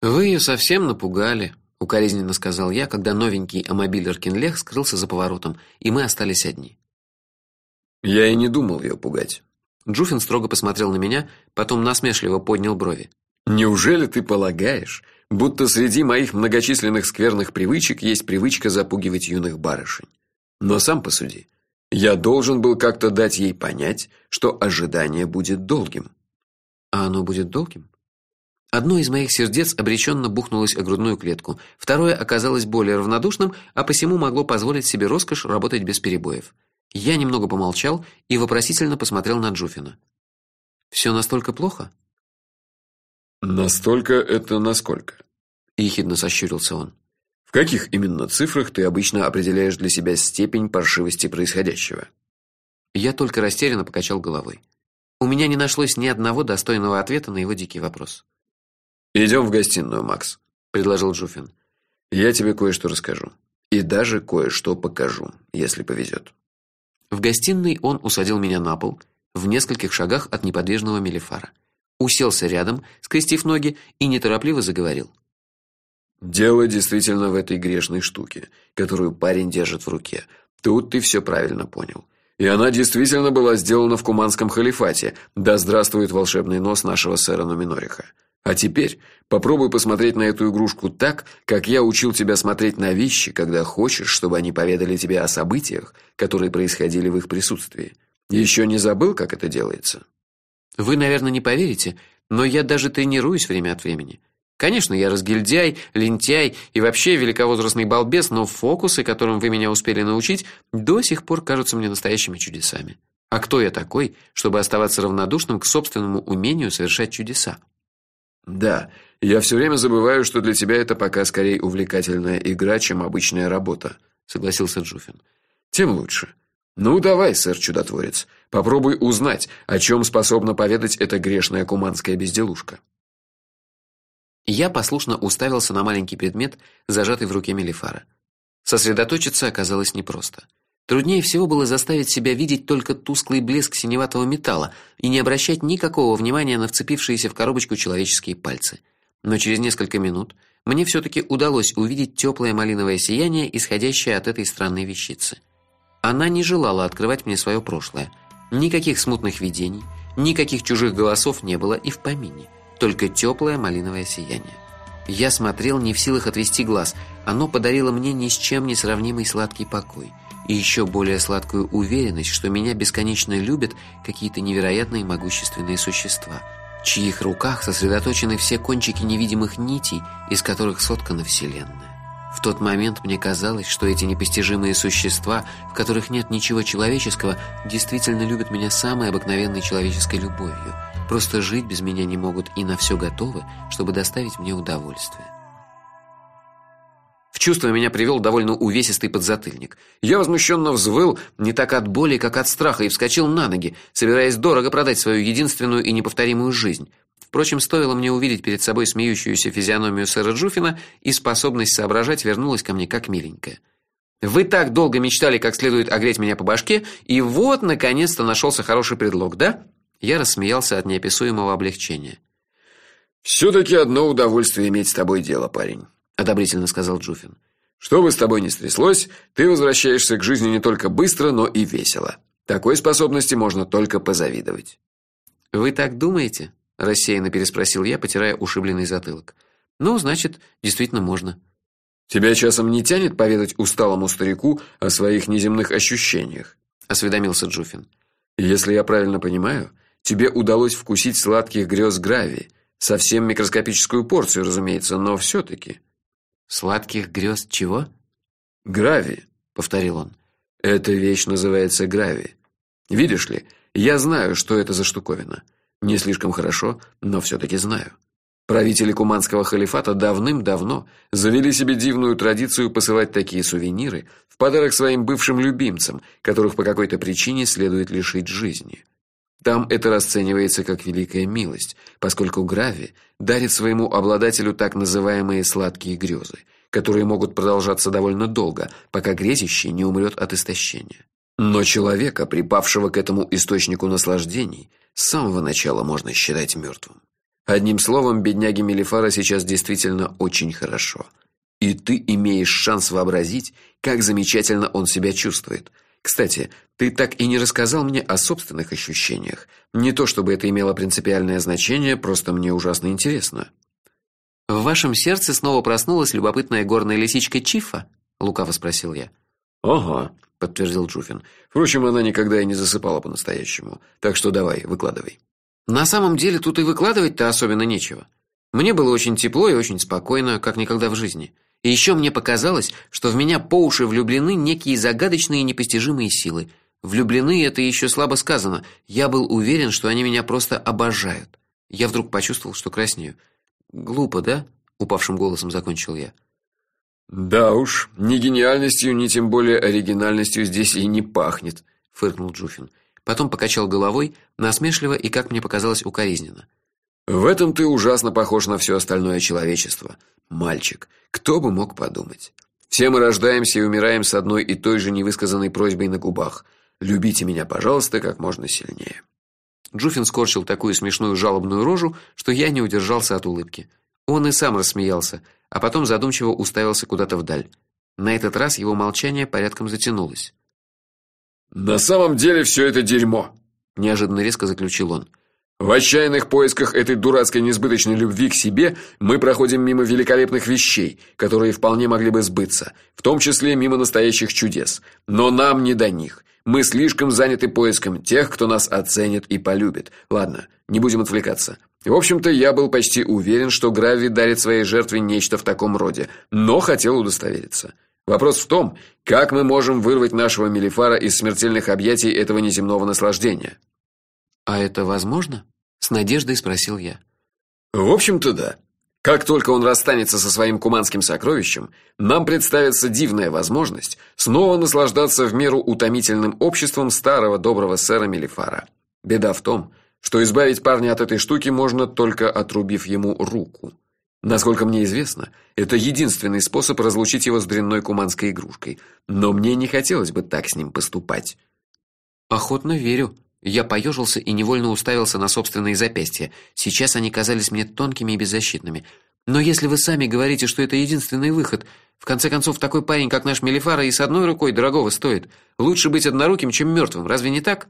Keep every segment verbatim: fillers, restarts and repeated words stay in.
Вы ее совсем напугали, укоризненно сказал я, когда новенький Амобиль Эркинлех скрылся за поворотом, и мы остались одни. Я и не думал ее пугать. Джуфин строго посмотрел на меня, потом насмешливо поднял брови. Неужели ты полагаешь, будто среди моих многочисленных скверных привычек есть привычка запугивать юных барышень? Но сам посуди. Я должен был как-то дать ей понять, что ожидание будет долгим. А оно будет долгим? Одно из моих сердец обреченно бухнулось о грудную клетку, второе оказалось более равнодушным, а посему могло позволить себе роскошь работать без перебоев. Я немного помолчал и вопросительно посмотрел на Джуфина. Все настолько плохо? Настолько это насколько? Ехидно сощурился он. В каких именно цифрах ты обычно определяешь для себя степень паршивости происходящего? Я только растерянно покачал головой. У меня не нашлось ни одного достойного ответа на его дикий вопрос. Идем в гостиную, Макс, предложил Джуфин. Я тебе кое-что расскажу и даже кое-что покажу, если повезет. В гостиной он усадил меня на пол, в нескольких шагах от неподвижного Мелифара. Уселся рядом, скрестив ноги, и неторопливо заговорил. Дело действительно в этой грешной штуке, которую парень держит в руке. Тут ты все правильно понял. И она действительно была сделана в Куманском халифате. Да здравствует волшебный нос нашего сэра Нуминориха. А теперь попробуй посмотреть на эту игрушку так, как я учил тебя смотреть на вещи, когда хочешь, чтобы они поведали тебе о событиях, которые происходили в их присутствии. Еще не забыл, как это делается? Вы, наверное, не поверите, но я даже тренируюсь время от времени. Конечно, я разгильдяй, лентяй и вообще великовозрастный балбес, но фокусы, которым вы меня успели научить, до сих пор кажутся мне настоящими чудесами. А кто я такой, чтобы оставаться равнодушным к собственному умению совершать чудеса? Да, я все время забываю, что для тебя это пока скорее увлекательная игра, чем обычная работа, согласился Джуфин. Тем лучше. Ну давай, сэр чудотворец, попробуй узнать, о чем способна поведать эта грешная куманская безделушка. Я послушно уставился на маленький предмет, зажатый в руке Мелифара. Сосредоточиться оказалось непросто. Труднее всего было заставить себя видеть только тусклый блеск синеватого металла и не обращать никакого внимания на вцепившиеся в коробочку человеческие пальцы. Но через несколько минут мне все таки удалось увидеть теплое малиновое сияние, исходящее от этой странной вещицы. Она не желала открывать мне свое прошлое. Никаких смутных видений, никаких чужих голосов не было и в помине, только теплое малиновое сияние. Я смотрел не в силах отвести глаз. Оно подарило мне ни с чем не сравнимый сладкий покой и еще более сладкую уверенность, что меня бесконечно любят какие-то невероятные могущественные существа, в чьих руках сосредоточены все кончики невидимых нитей, из которых соткана вселенная. В тот момент мне казалось, что эти непостижимые существа, в которых нет ничего человеческого, действительно любят меня самой обыкновенной человеческой любовью. Просто жить без меня не могут и на все готовы, чтобы доставить мне удовольствие. В чувство меня привел довольно увесистый подзатыльник. Я возмущенно взвыл не так от боли, как от страха, и вскочил на ноги, собираясь дорого продать свою единственную и неповторимую жизнь. Впрочем, стоило мне увидеть перед собой смеющуюся физиономию сэра Джуфина, и способность соображать вернулась ко мне как миленькая. Вы так долго мечтали, как следует огреть меня по башке, и вот наконец-то нашелся хороший предлог, да? Я рассмеялся от неописуемого облегчения. все таки одно удовольствие иметь с тобой дело, парень, одобрительно сказал Джуфин. Что бы с тобой ни стряслось, ты возвращаешься к жизни не только быстро, но и весело. Такой способности можно только позавидовать. Вы так думаете? Рассеянно переспросил я, потирая ушибленный затылок. Ну, значит, действительно можно. Тебя часом не тянет поведать усталому старику о своих неземных ощущениях, осведомился Джуфин. Если я правильно понимаю, тебе удалось вкусить сладких грез Грави, совсем микроскопическую порцию, разумеется, но все таки Сладких грез чего? Грави, повторил он. Эта вещь называется Грави. Видишь ли, я знаю, что это за штуковина. Не слишком хорошо, но все таки знаю. Правители Куманского халифата давным-давно завели себе дивную традицию посылать такие сувениры в подарок своим бывшим любимцам, которых по какой-то причине следует лишить жизни. Там это расценивается как великая милость, поскольку Грави дарит своему обладателю так называемые сладкие грезы, которые могут продолжаться довольно долго, пока грезящий не умрет от истощения. Но человека, припавшего к этому источнику наслаждений, с самого начала можно считать мертвым. Одним словом, бедняге Мелифара сейчас действительно очень хорошо. И ты имеешь шанс вообразить, как замечательно он себя чувствует. Кстати, ты так и не рассказал мне о собственных ощущениях. Не то чтобы это имело принципиальное значение, просто мне ужасно интересно. В вашем сердце снова проснулась любопытная горная лисичка Чифа? Лукаво спросил я. Ага, подтвердил Джуфин. Впрочем, она никогда и не засыпала по-настоящему. Так что давай, выкладывай. На самом деле тут и выкладывать-то особенно нечего. Мне было очень тепло и очень спокойно, как никогда в жизни. И еще мне показалось, что в меня по уши влюблены некие загадочные и непостижимые силы. Влюблены это еще слабо сказано. Я был уверен, что они меня просто обожают. Я вдруг почувствовал, что краснею. Глупо, да? Упавшим голосом закончил я. Да уж, ни гениальностью, ни тем более оригинальностью здесь и не пахнет, фыркнул Джуфин. Потом покачал головой, насмешливо и, как мне показалось, укоризненно. В этом ты ужасно похож на все остальное человечество, мальчик. Кто бы мог подумать? Все мы рождаемся и умираем с одной и той же невысказанной просьбой на губах: любите меня, пожалуйста, как можно сильнее. Джуфин скорчил такую смешную жалобную рожу, что я не удержался от улыбки. Он и сам рассмеялся, а потом задумчиво уставился куда-то вдаль. На этот раз его молчание порядком затянулось. На самом деле все это дерьмо, неожиданно резко заключил он. В отчаянных поисках этой дурацкой несбыточной любви к себе мы проходим мимо великолепных вещей, которые вполне могли бы сбыться, в том числе мимо настоящих чудес. Но нам не до них. Мы слишком заняты поиском тех, кто нас оценит и полюбит. Ладно, не будем отвлекаться. В общем-то, я был почти уверен, что Грави дарит своей жертве нечто в таком роде, но хотел удостовериться. Вопрос в том, как мы можем вырвать нашего Мелифара из смертельных объятий этого неземного наслаждения. А это возможно? С надеждой спросил я. В общем-то, да. Как только он расстанется со своим куманским сокровищем, нам представится дивная возможность снова наслаждаться в меру утомительным обществом старого доброго сэра Мелифара. Беда в том, что избавить парня от этой штуки можно только отрубив ему руку. Насколько мне известно, это единственный способ разлучить его с дрянной куманской игрушкой, но мне не хотелось бы так с ним поступать. Охотно верю. Я поежился и невольно уставился на собственные запястья. Сейчас они казались мне тонкими и беззащитными. Но если вы сами говорите, что это единственный выход, в конце концов, такой парень, как наш Мелифара, и с одной рукой дорогого стоит. Лучше быть одноруким, чем мертвым, разве не так?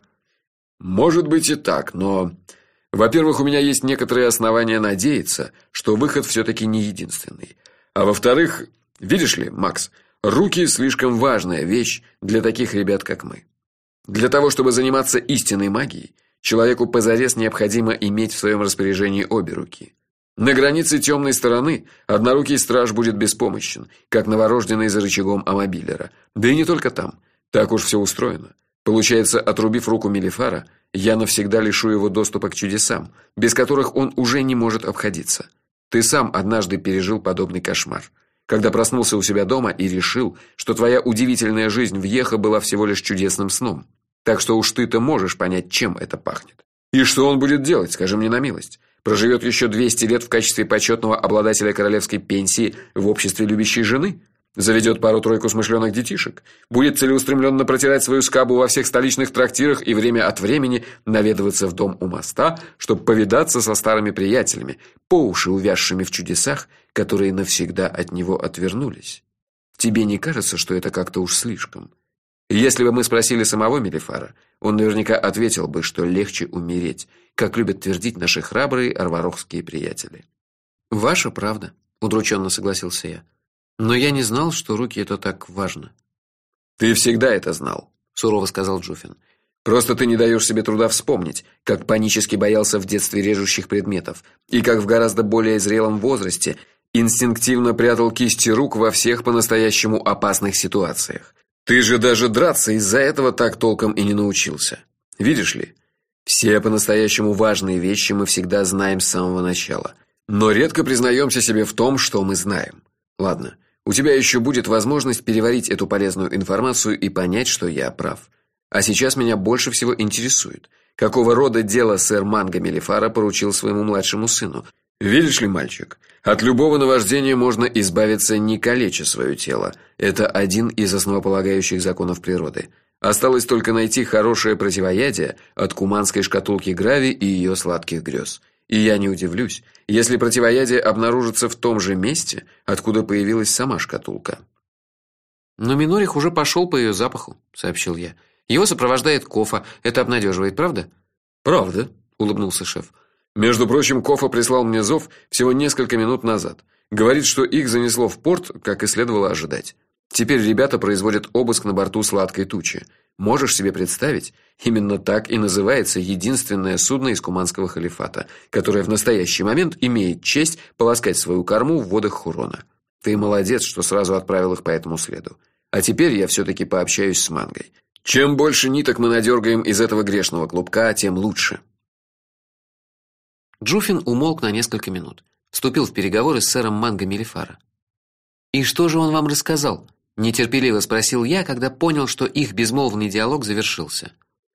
Может быть и так, но, во-первых, у меня есть некоторые основания надеяться, что выход все таки не единственный. А во-вторых, видишь ли, Макс, руки слишком важная вещь для таких ребят, как мы. Для того, чтобы заниматься истинной магией, человеку позарез необходимо иметь в своем распоряжении обе руки. На границе темной стороны однорукий страж будет беспомощен, как новорожденный за рычагом амобилера. Да и не только там. Так уж все устроено. Получается, отрубив руку Мелифара, я навсегда лишу его доступа к чудесам, без которых он уже не может обходиться. Ты сам однажды пережил подобный кошмар, когда проснулся у себя дома и решил, что твоя удивительная жизнь в Йехо была всего лишь чудесным сном. Так что уж ты-то можешь понять, чем это пахнет. И что он будет делать, скажи мне на милость? Проживет еще двести лет в качестве почетного обладателя королевской пенсии в обществе любящей жены? Заведет пару-тройку смышленых детишек? Будет целеустремленно протирать свою скабу во всех столичных трактирах и время от времени наведываться в дом у моста, чтобы повидаться со старыми приятелями, по уши увязшими в чудесах, которые навсегда от него отвернулись? Тебе не кажется, что это как-то уж слишком? Если бы мы спросили самого Мелифара, он наверняка ответил бы, что легче умереть, как любят твердить наши храбрые арварохские приятели. Ваша правда, удрученно согласился я. Но я не знал, что руки это так важно. Ты всегда это знал, сурово сказал Джуфин. Просто ты не даешь себе труда вспомнить, как панически боялся в детстве режущих предметов, и как в гораздо более зрелом возрасте инстинктивно прятал кисти рук во всех по-настоящему опасных ситуациях. Ты же даже драться из-за этого так толком и не научился. Видишь ли, все по-настоящему важные вещи мы всегда знаем с самого начала, но редко признаемся себе в том, что мы знаем. Ладно, у тебя еще будет возможность переварить эту полезную информацию и понять, что я прав. А сейчас меня больше всего интересует, какого рода дело сэр Манго Мелифара поручил своему младшему сыну. Видишь ли, мальчик, от любого наваждения можно избавиться, не калеча свое тело. Это один из основополагающих законов природы. Осталось только найти хорошее противоядие от куманской шкатулки Грави и ее сладких грез. И я не удивлюсь, если противоядие обнаружится в том же месте, откуда появилась сама шкатулка. Но Минорих уже пошел по ее запаху, сообщил я. Его сопровождает Кофа. Это обнадеживает, правда? Правда, улыбнулся шеф. Между прочим, Кофа прислал мне зов всего несколько минут назад. Говорит, что их занесло в порт, как и следовало ожидать. Теперь ребята производят обыск на борту Сладкой тучи. Можешь себе представить, именно так и называется единственное судно из Куманского халифата, которое в настоящий момент имеет честь полоскать свою корму в водах Хурона. Ты молодец, что сразу отправил их по этому следу. А теперь я все таки пообщаюсь с Мангой. Чем больше ниток мы надергаем из этого грешного клубка, тем лучше. Джуфин умолк на несколько минут, вступил в переговоры с сэром Манго Мелифара. И что же он вам рассказал? Нетерпеливо спросил я, когда понял, что их безмолвный диалог завершился.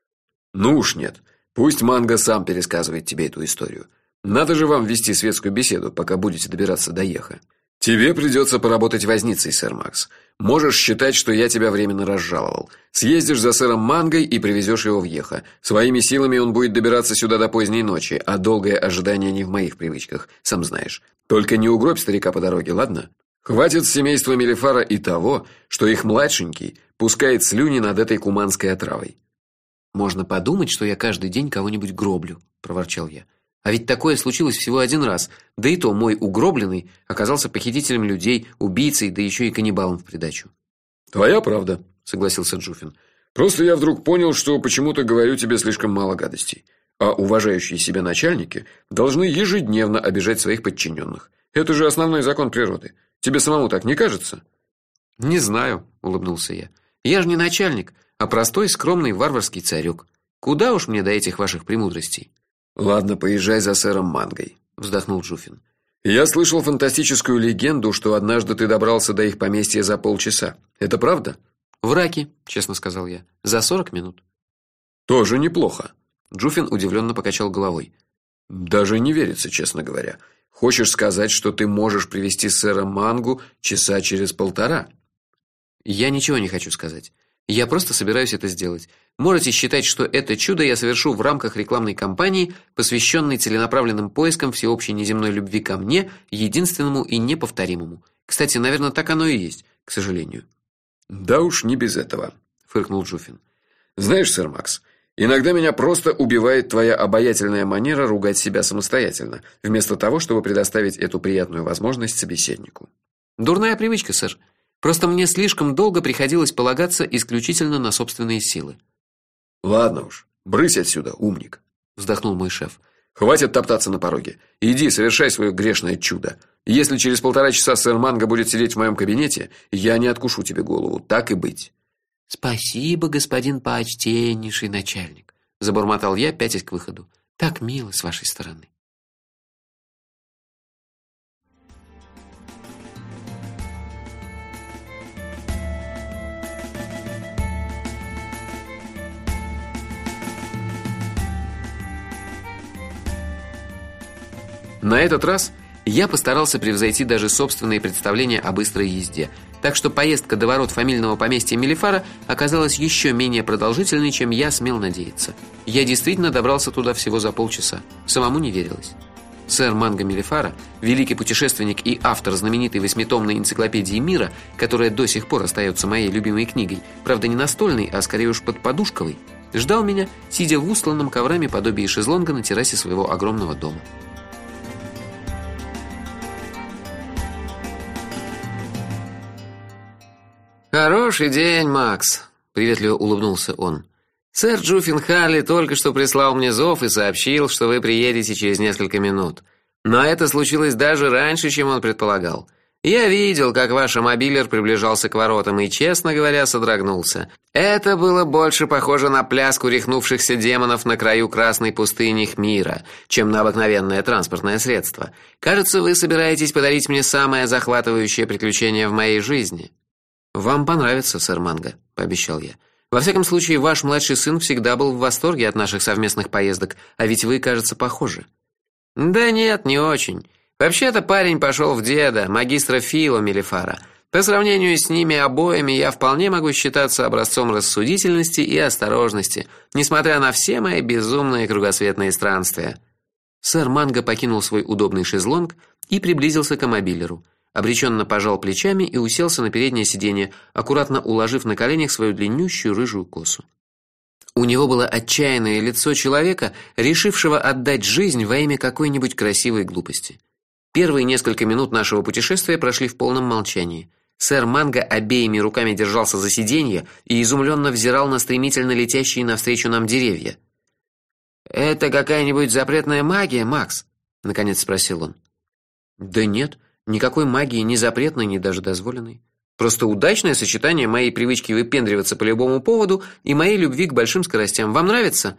Ну уж нет. Пусть Манго сам пересказывает тебе эту историю. Надо же вам вести светскую беседу, пока будете добираться до Еха. Тебе придется поработать возницей, сэр Макс. Можешь считать, что я тебя временно разжаловал. Съездишь за сэром Мангой и привезешь его в Еха. Своими силами он будет добираться сюда до поздней ночи, а долгое ожидание не в моих привычках, сам знаешь. Только не угробь старика по дороге, ладно? Хватит с семейства Мелифара и того, что их младшенький пускает слюни над этой куманской отравой. Можно подумать, что я каждый день кого-нибудь гроблю, проворчал я. А ведь такое случилось всего один раз. Да и то мой угробленный оказался похитителем людей, убийцей, да еще и каннибалом в придачу. Твоя правда, согласился Джуфин. Просто я вдруг понял, что почему-то говорю тебе слишком мало гадостей. А уважающие себя начальники должны ежедневно обижать своих подчиненных. Это же основной закон природы. Тебе самому так не кажется? Не знаю, улыбнулся я. Я же не начальник, а простой скромный варварский царек. Куда уж мне до этих ваших премудростей? Ладно, поезжай за сэром Мангой, вздохнул Джуфин. Я слышал фантастическую легенду, что однажды ты добрался до их поместья за полчаса. Это правда? В Раке, честно сказал я. За сорок минут. Тоже неплохо. Джуфин удивленно покачал головой. Даже не верится, честно говоря. Хочешь сказать, что ты можешь привести сэра Мангу часа через полтора? Я ничего не хочу сказать. Я просто собираюсь это сделать. Можете считать, что это чудо я совершу в рамках рекламной кампании, посвященной целенаправленным поискам всеобщей неземной любви ко мне, единственному и неповторимому. Кстати, наверное, так оно и есть, к сожалению. Да уж не без этого, фыркнул Джуфин. Знаешь, сэр Макс, иногда меня просто убивает твоя обаятельная манера ругать себя самостоятельно, вместо того, чтобы предоставить эту приятную возможность собеседнику. Дурная привычка, сэр. Просто мне слишком долго приходилось полагаться исключительно на собственные силы. Ладно уж, брысь отсюда, умник, вздохнул мой шеф. Хватит топтаться на пороге. Иди, совершай свое грешное чудо. Если через полтора часа сэр Манго будет сидеть в моем кабинете, я не откушу тебе голову, так и быть. Спасибо, господин почтеннейший начальник, забормотал я, пятясь к выходу. Так мило с вашей стороны. На этот раз я постарался превзойти даже собственные представления о быстрой езде, так что поездка до ворот фамильного поместья Мелифара оказалась еще менее продолжительной, чем я смел надеяться. Я действительно добрался туда всего за полчаса. Самому не верилось. Сэр Манго Мелифара, великий путешественник и автор знаменитой восьмитомной энциклопедии мира, которая до сих пор остается моей любимой книгой, правда не настольной, а скорее уж подподушковой, ждал меня, сидя в устланном коврами подобии шезлонга на террасе своего огромного дома. Хороший день, Макс, приветливо улыбнулся он. Сэр Джуфин Халли только что прислал мне зов и сообщил, что вы приедете через несколько минут. Но это случилось даже раньше, чем он предполагал. Я видел, как ваш мобилер приближался к воротам и, честно говоря, содрогнулся. Это было больше похоже на пляску рехнувшихся демонов на краю красной пустыни Хмира, чем на обыкновенное транспортное средство. Кажется, вы собираетесь подарить мне самое захватывающее приключение в моей жизни. Вам понравится, сэр Манго, пообещал я. Во всяком случае, ваш младший сын всегда был в восторге от наших совместных поездок, а ведь вы, кажется, похожи. Да нет, не очень. Вообще-то парень пошел в деда, магистра Фило Мелифара. По сравнению с ними обоими я вполне могу считаться образцом рассудительности и осторожности, несмотря на все мои безумные кругосветные странствия. Сэр Манго покинул свой удобный шезлонг и приблизился к мобилеру. Обреченно пожал плечами и уселся на переднее сиденье, аккуратно уложив на коленях свою длиннющую рыжую косу. У него было отчаянное лицо человека, решившего отдать жизнь во имя какой-нибудь красивой глупости. Первые несколько минут нашего путешествия прошли в полном молчании. Сэр Манго обеими руками держался за сиденье и изумленно взирал на стремительно летящие навстречу нам деревья. Это какая-нибудь запретная магия, Макс? Наконец спросил он. Да нет, никакой магии, ни запретной, ни даже дозволенной. Просто удачное сочетание моей привычки выпендриваться по любому поводу и моей любви к большим скоростям. Вам нравится?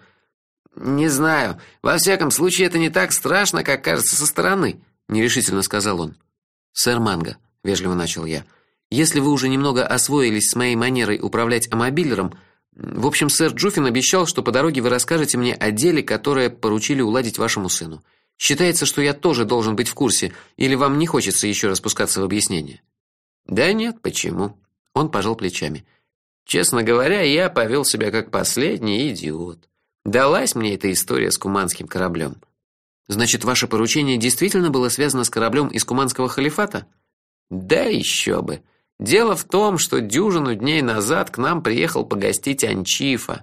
Не знаю. Во всяком случае, это не так страшно, как кажется со стороны, нерешительно сказал он. Сэр Манго, вежливо начал я. Если вы уже немного освоились с моей манерой управлять амобилером, в общем, сэр Джуфин обещал, что по дороге вы расскажете мне о деле, которое поручили уладить вашему сыну. Считается, что я тоже должен быть в курсе, или вам не хочется еще раз пускаться в объяснения? Да нет, почему? Он пожал плечами. Честно говоря, я повел себя как последний идиот. Далась мне эта история с куманским кораблем. Значит, ваше поручение действительно было связано с кораблем из Куманского халифата? Да еще бы. Дело в том, что дюжину дней назад к нам приехал погостить Анчифа.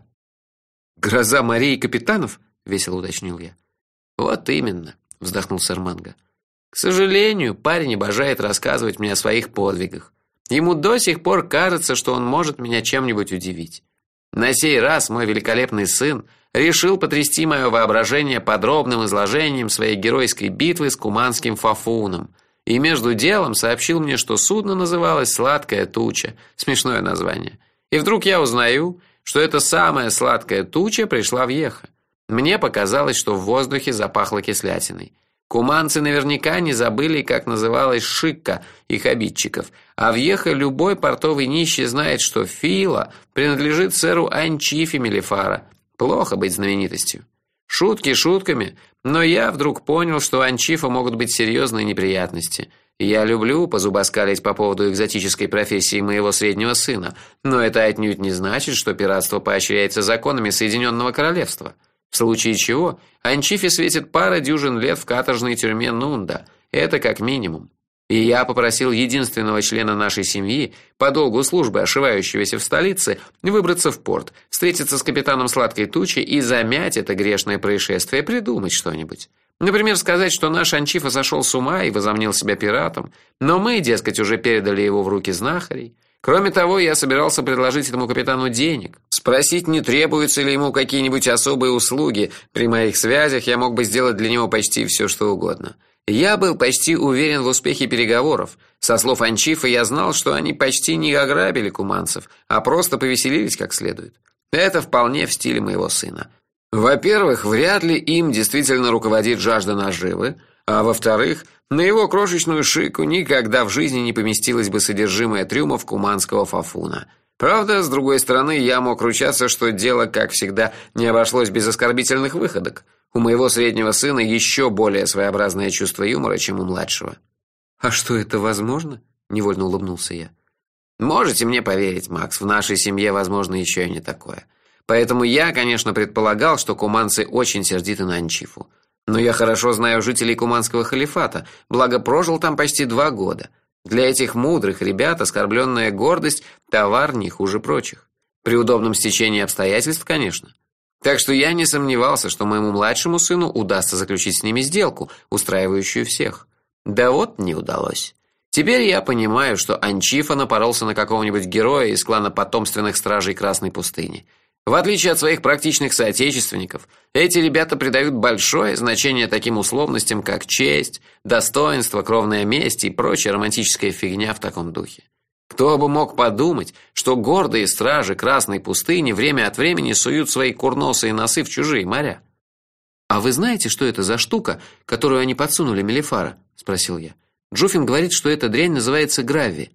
Гроза морей и капитанов, весело уточнил я. Вот именно, вздохнул сэр Манго. К сожалению, парень обожает рассказывать мне о своих подвигах. Ему до сих пор кажется, что он может меня чем-нибудь удивить. На сей раз мой великолепный сын решил потрясти мое воображение подробным изложением своей геройской битвы с куманским фафуном. И между делом сообщил мне, что судно называлось «Сладкая туча». Смешное название. И вдруг я узнаю, что эта самая сладкая туча пришла в Йеха. Мне показалось, что в воздухе запахло кислятиной. Куманцы наверняка не забыли, как называлась шикка их обидчиков, а в Йеха любой портовый нищий знает, что Фила принадлежит сэру Анчифе Мелифара. Плохо быть знаменитостью. Шутки шутками, но я вдруг понял, что у Анчифа могут быть серьезные неприятности. Я люблю позубоскалить по поводу экзотической профессии моего среднего сына, но это отнюдь не значит, что пиратство поощряется законами Соединенного Королевства. В случае чего Анчифе светит пара дюжин лет в каторжной тюрьме Нунда. Это как минимум. И я попросил единственного члена нашей семьи, по долгу службы ошивающегося в столице, выбраться в порт, встретиться с капитаном Сладкой тучи и замять это грешное происшествие, придумать что-нибудь. Например, сказать, что наш Анчифа сошел с ума и возомнил себя пиратом, но мы, дескать, уже передали его в руки знахарей. Кроме того, я собирался предложить этому капитану денег. Спросить, не требуются ли ему какие-нибудь особые услуги. При моих связях я мог бы сделать для него почти все, что угодно. Я был почти уверен в успехе переговоров. Со слов Анчифа я знал, что они почти не ограбили куманцев, а просто повеселились как следует. Это вполне в стиле моего сына. Во-первых, вряд ли им действительно руководит жажда наживы, а во-вторых, на его крошечную шику никогда в жизни не поместилось бы содержимое трюмов куманского фафуна. Правда, с другой стороны, я мог ручаться, что дело, как всегда, не обошлось без оскорбительных выходок. У моего среднего сына еще более своеобразное чувство юмора, чем у младшего. А что, это возможно? Невольно улыбнулся я. Можете мне поверить, Макс, в нашей семье возможно еще и не такое. Поэтому я, конечно, предполагал, что куманцы очень сердиты на Анчифу. Но я хорошо знаю жителей Куманского халифата, благо прожил там почти два года. Для этих мудрых ребят оскорбленная гордость товар не хуже прочих. При удобном стечении обстоятельств, конечно. Так что я не сомневался, что моему младшему сыну удастся заключить с ними сделку, устраивающую всех. Да вот не удалось. Теперь я понимаю, что Анчифа напоролся на какого-нибудь героя из клана потомственных стражей Красной пустыни. В отличие от своих практичных соотечественников, эти ребята придают большое значение таким условностям, как честь, достоинство, кровная месть и прочая романтическая фигня в таком духе. Кто бы мог подумать, что гордые стражи Красной пустыни время от времени суют свои курносые носы в чужие моря. А вы знаете, что это за штука, которую они подсунули Мелифара? Спросил я. Джуфин говорит, что эта дрянь называется грави.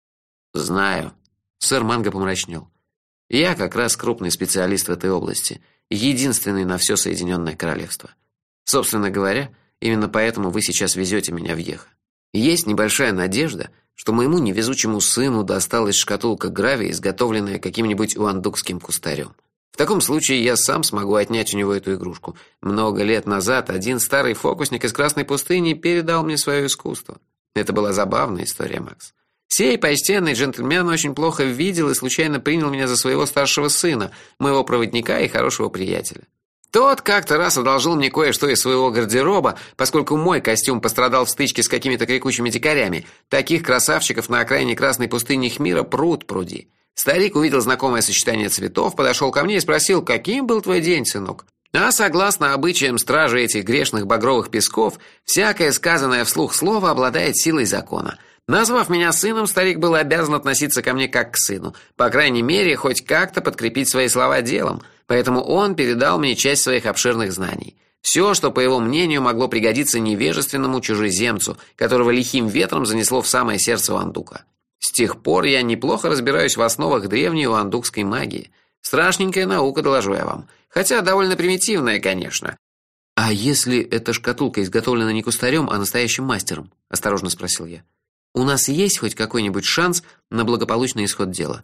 Знаю. Сэр Манго помрачнел. Я как раз крупный специалист в этой области, единственный на все Соединенное Королевство. Собственно говоря, именно поэтому вы сейчас везете меня в Йеха. Есть небольшая надежда, что моему невезучему сыну досталась шкатулка гравия, изготовленная каким-нибудь уандукским кустарем. В таком случае я сам смогу отнять у него эту игрушку. Много лет назад один старый фокусник из Красной пустыни передал мне свое искусство. Это была забавная история, Макс. Сей почтенный джентльмен очень плохо видел и случайно принял меня за своего старшего сына, моего проводника и хорошего приятеля. Тот как-то раз одолжил мне кое-что из своего гардероба, поскольку мой костюм пострадал в стычке с какими-то крикучими дикарями. Таких красавчиков на окраине Красной пустыни Хмира пруд-пруди. Старик увидел знакомое сочетание цветов, подошел ко мне и спросил: "Каким был твой день, сынок?" А согласно обычаям стражи этих грешных багровых песков, всякое сказанное вслух слово обладает силой закона. Назвав меня сыном, старик был обязан относиться ко мне как к сыну, по крайней мере, хоть как-то подкрепить свои слова делом, поэтому он передал мне часть своих обширных знаний. Все, что, по его мнению, могло пригодиться невежественному чужеземцу, которого лихим ветром занесло в самое сердце Уандука. С тех пор я неплохо разбираюсь в основах древней уандукской магии. Страшненькая наука, доложу я вам, хотя довольно примитивная, конечно. А если эта шкатулка изготовлена не кустарем, а настоящим мастером? Осторожно спросил я. У нас есть хоть какой-нибудь шанс на благополучный исход дела?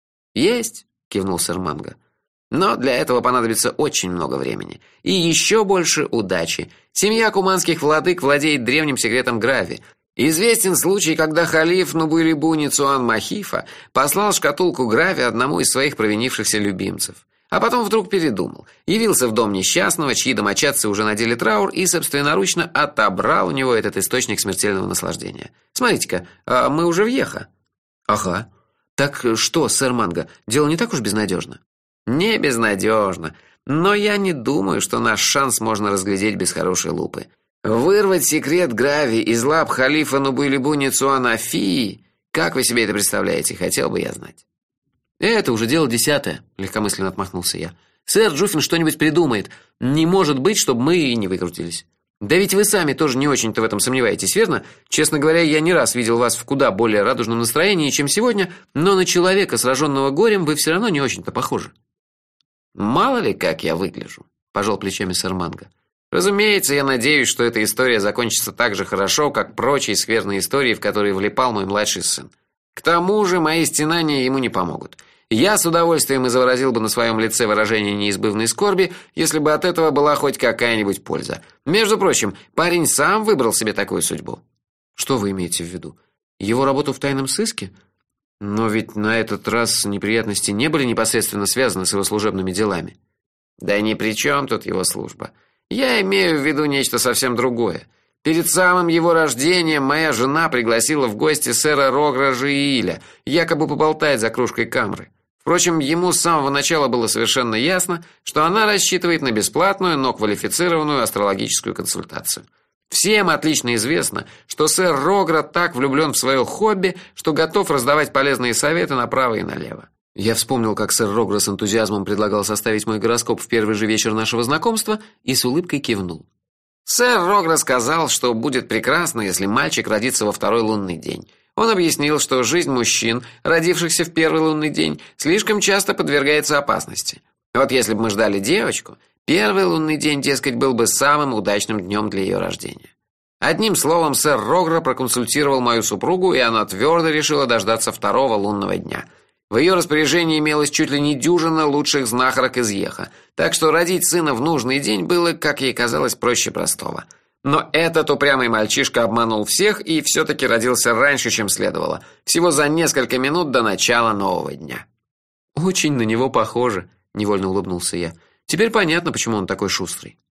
Есть, кивнул сэр Манго. Но для этого понадобится очень много времени и еще больше удачи. Семья куманских владык владеет древним секретом Грави. Известен случай, когда халиф Нубуйлибу Ницуан Махифа послал шкатулку Грави одному из своих провинившихся любимцев, а потом вдруг передумал. Явился в дом несчастного, чьи домочадцы уже надели траур, и собственноручно отобрал у него этот источник смертельного наслаждения. Смотрите-ка, а мы уже в Йеха. Ага. Так что, сэр Манго, дело не так уж безнадежно? Не безнадежно, но я не думаю, что наш шанс можно разглядеть без хорошей лупы. Вырвать секрет Грави из лап халифа Нубуйлибу Ницуана Фии, как вы себе это представляете, хотел бы я знать. Это уже дело десятое, легкомысленно отмахнулся я. Сэр Джуффин что-нибудь придумает. Не может быть, чтобы мы и не выкрутились. Да ведь вы сами тоже не очень-то в этом сомневаетесь, верно? Честно говоря, я не раз видел вас в куда более радужном настроении, чем сегодня, но на человека, сраженного горем, вы все равно не очень-то похожи. Мало ли, как я выгляжу, пожал плечами сэр Манго. Разумеется, я надеюсь, что эта история закончится так же хорошо, как прочие скверные истории, в которые влипал мой младший сын. К тому же мои стенания ему не помогут. Я с удовольствием изобразил бы на своем лице выражение неизбывной скорби, если бы от этого была хоть какая-нибудь польза. Между прочим, парень сам выбрал себе такую судьбу. Что вы имеете в виду? Его работу в тайном сыске? Но ведь на этот раз неприятности не были непосредственно связаны с его служебными делами. Да ни при чем тут его служба. Я имею в виду нечто совсем другое. Перед самым его рождением моя жена пригласила в гости сэра Рогра Жииля, якобы поболтать за кружкой камры. Впрочем, ему с самого начала было совершенно ясно, что она рассчитывает на бесплатную, но квалифицированную астрологическую консультацию. Всем отлично известно, что сэр Рогра так влюблен в свое хобби, что готов раздавать полезные советы направо и налево. Я вспомнил, как сэр Рогра с энтузиазмом предлагал составить мой гороскоп в первый же вечер нашего знакомства, и с улыбкой кивнул. Сэр Рогра сказал, что будет прекрасно, если мальчик родится во второй лунный день. Он объяснил, что жизнь мужчин, родившихся в первый лунный день, слишком часто подвергается опасности. Вот если бы мы ждали девочку, первый лунный день, дескать, был бы самым удачным днем для ее рождения. Одним словом, сэр Рогра проконсультировал мою супругу, и она твердо решила дождаться второго лунного дня. В ее распоряжении имелось чуть ли не дюжина лучших знахарок из Йеха, так что родить сына в нужный день было, как ей казалось, проще простого. Но этот упрямый мальчишка обманул всех и все-таки родился раньше, чем следовало, всего за несколько минут до начала нового дня. «Очень на него похоже», — невольно улыбнулся я. «Теперь понятно, почему он такой шустрый».